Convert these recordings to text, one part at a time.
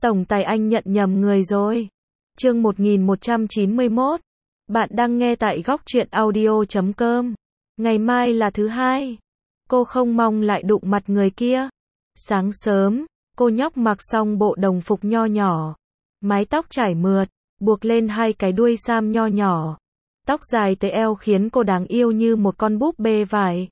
Tổng tài anh nhận nhầm người rồi. Chương 1191. Bạn đang nghe tại góc truyện audio.com. Ngày mai là thứ hai. Cô không mong lại đụng mặt người kia. Sáng sớm, cô nhóc mặc xong bộ đồng phục nho nhỏ. Mái tóc trải mượt, buộc lên hai cái đuôi sam nho nhỏ. Tóc dài tới eo khiến cô đáng yêu như một con búp bê vải.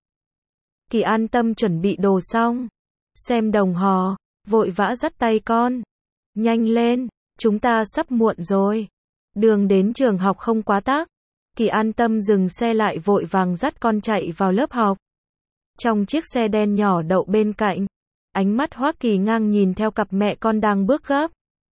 Kỳ an tâm chuẩn bị đồ xong. Xem đồng hồ, vội vã dắt tay con. Nhanh lên, chúng ta sắp muộn rồi. Đường đến trường học không quá tắc. Kỳ an tâm dừng xe lại vội vàng dắt con chạy vào lớp học. Trong chiếc xe đen nhỏ đậu bên cạnh, ánh mắt Hoắc Kỳ Ngang nhìn theo cặp mẹ con đang bước gấp.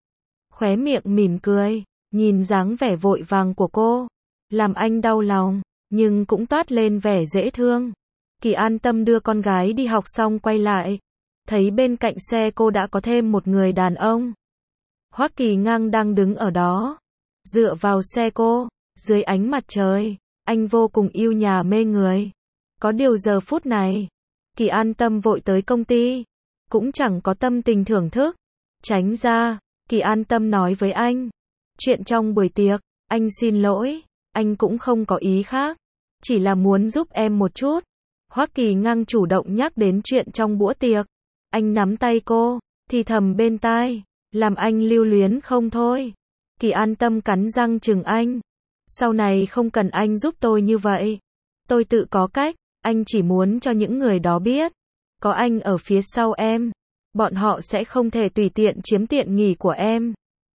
Khóe miệng mỉm cười, nhìn dáng vẻ vội vàng của cô, làm anh đau lòng, nhưng cũng toát lên vẻ dễ thương. Kỳ an tâm đưa con gái đi học xong quay lại, thấy bên cạnh xe cô đã có thêm một người đàn ông. Hoắc Kỳ Ngang đang đứng ở đó, dựa vào xe cô, dưới ánh mặt trời, anh vô cùng yêu nhà mê người. Có điều giờ phút này, Kỳ an tâm vội tới công ty, cũng chẳng có tâm tình thưởng thức. Tránh ra, Kỳ an tâm nói với anh. Chuyện trong buổi tiệc, anh xin lỗi, anh cũng không có ý khác, chỉ là muốn giúp em một chút. Hoắc Kỳ Ngang chủ động nhắc đến chuyện trong bữa tiệc. Anh nắm tay cô, thì thầm bên tai, làm anh lưu luyến không thôi. Kỳ an tâm cắn răng chừng anh. Sau này không cần anh giúp tôi như vậy. Tôi tự có cách, anh chỉ muốn cho những người đó biết. Có anh ở phía sau em, bọn họ sẽ không thể tùy tiện chiếm tiện nghi của em.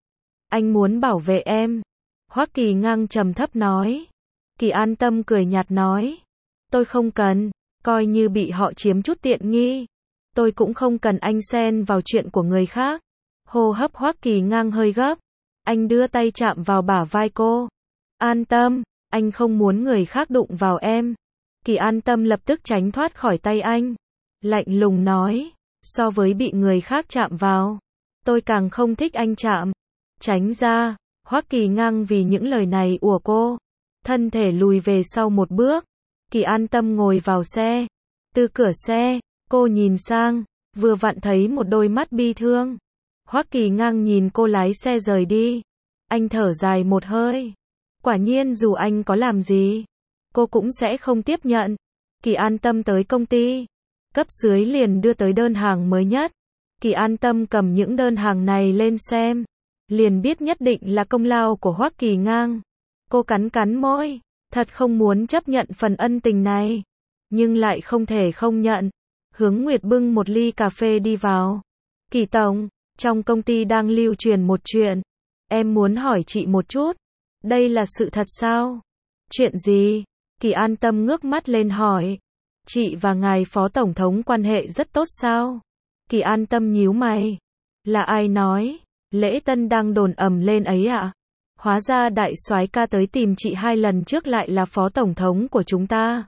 Anh muốn bảo vệ em. Hoắc Kỳ Ngang trầm thấp nói. Kỳ an tâm cười nhạt nói. Tôi không cần, coi như bị họ chiếm chút tiện nghi. Tôi cũng không cần anh xen vào chuyện của người khác. Hô hấp Hoắc Kỳ Ngang hơi gấp. Anh đưa tay chạm vào bả vai cô. An tâm, anh không muốn người khác đụng vào em. Kỳ an tâm lập tức tránh thoát khỏi tay anh. Lạnh lùng nói. So với bị người khác chạm vào, tôi càng không thích anh chạm. Tránh ra. Hoắc Kỳ Ngang vì những lời này của cô, thân thể lùi về sau một bước. Kỳ an tâm ngồi vào xe. Từ cửa xe, cô nhìn sang, vừa vặn thấy một đôi mắt bi thương. Hoắc Kỳ Ngang nhìn cô lái xe rời đi. Anh thở dài một hơi. Quả nhiên dù anh có làm gì, cô cũng sẽ không tiếp nhận. Kỳ an tâm tới công ty. Cấp dưới liền đưa tới đơn hàng mới nhất. Kỳ an tâm cầm những đơn hàng này lên xem. Liền biết nhất định là công lao của Hoắc Kỳ Ngang. Cô cắn cắn môi. Thật không muốn chấp nhận phần ân tình này. Nhưng lại không thể không nhận. Hướng Nguyệt bưng một ly cà phê đi vào. Kỳ tổng, trong công ty đang lưu truyền một chuyện. Em muốn hỏi chị một chút. Đây là sự thật sao? Chuyện gì? Kỳ an tâm ngước mắt lên hỏi. Chị và ngài phó tổng thống quan hệ rất tốt sao? Kỳ an tâm nhíu mày. Là ai nói? Lễ Tân đang đồn ầm lên ấy ạ? Hóa ra đại soái ca tới tìm chị 2 lần trước lại là phó tổng thống của chúng ta.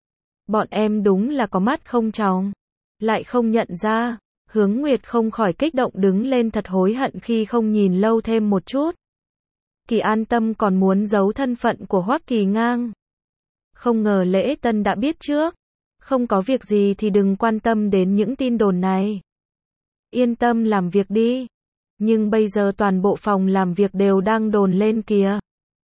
Bọn em đúng là có mắt không tròng. Lại không nhận ra. Hướng Nguyệt không khỏi kích động đứng lên thật hối hận khi không nhìn lâu thêm một chút. Kỳ an tâm còn muốn giấu thân phận của Hoắc Kỳ Ngang. Không ngờ Lễ Tân đã biết trước. Không có việc gì thì đừng quan tâm đến những tin đồn này. Yên tâm làm việc đi. Nhưng bây giờ toàn bộ phòng làm việc đều đang đồn lên kìa.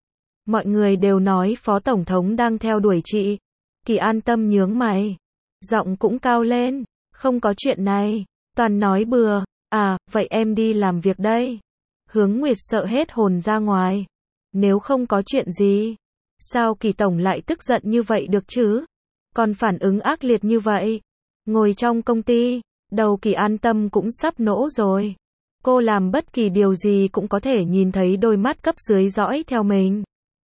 Mọi người đều nói phó tổng thống đang theo đuổi chị. Kỳ an tâm nhướng mày. Giọng cũng cao lên. Không có chuyện này. Toàn nói bừa. À, vậy em đi làm việc đây. Hướng Nguyệt sợ hết hồn ra ngoài. Nếu không có chuyện gì, sao Kỳ tổng lại tức giận như vậy được chứ? Còn phản ứng ác liệt như vậy. Ngồi trong công ty, đầu Kỳ an tâm cũng sắp nổ rồi. Cô làm bất kỳ điều gì cũng có thể nhìn thấy đôi mắt cấp dưới dõi theo mình.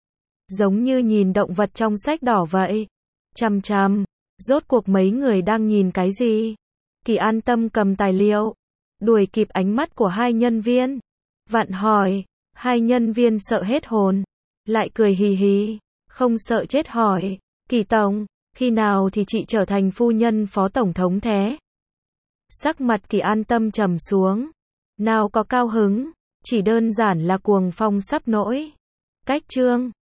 Giống như nhìn động vật trong sách đỏ vậy. Chằm chằm, rốt cuộc mấy người đang nhìn cái gì? Kỳ an tâm cầm tài liệu, đuổi kịp ánh mắt của hai nhân viên. Vặn hỏi, hai nhân viên sợ hết hồn, lại cười hì hì, không sợ chết hỏi, Kỳ tổng, khi nào thì chị trở thành phu nhân phó tổng thống thế? Sắc mặt Kỳ an tâm trầm xuống, nào có cao hứng, chỉ đơn giản là cuồng phong sắp nổi. Cách chương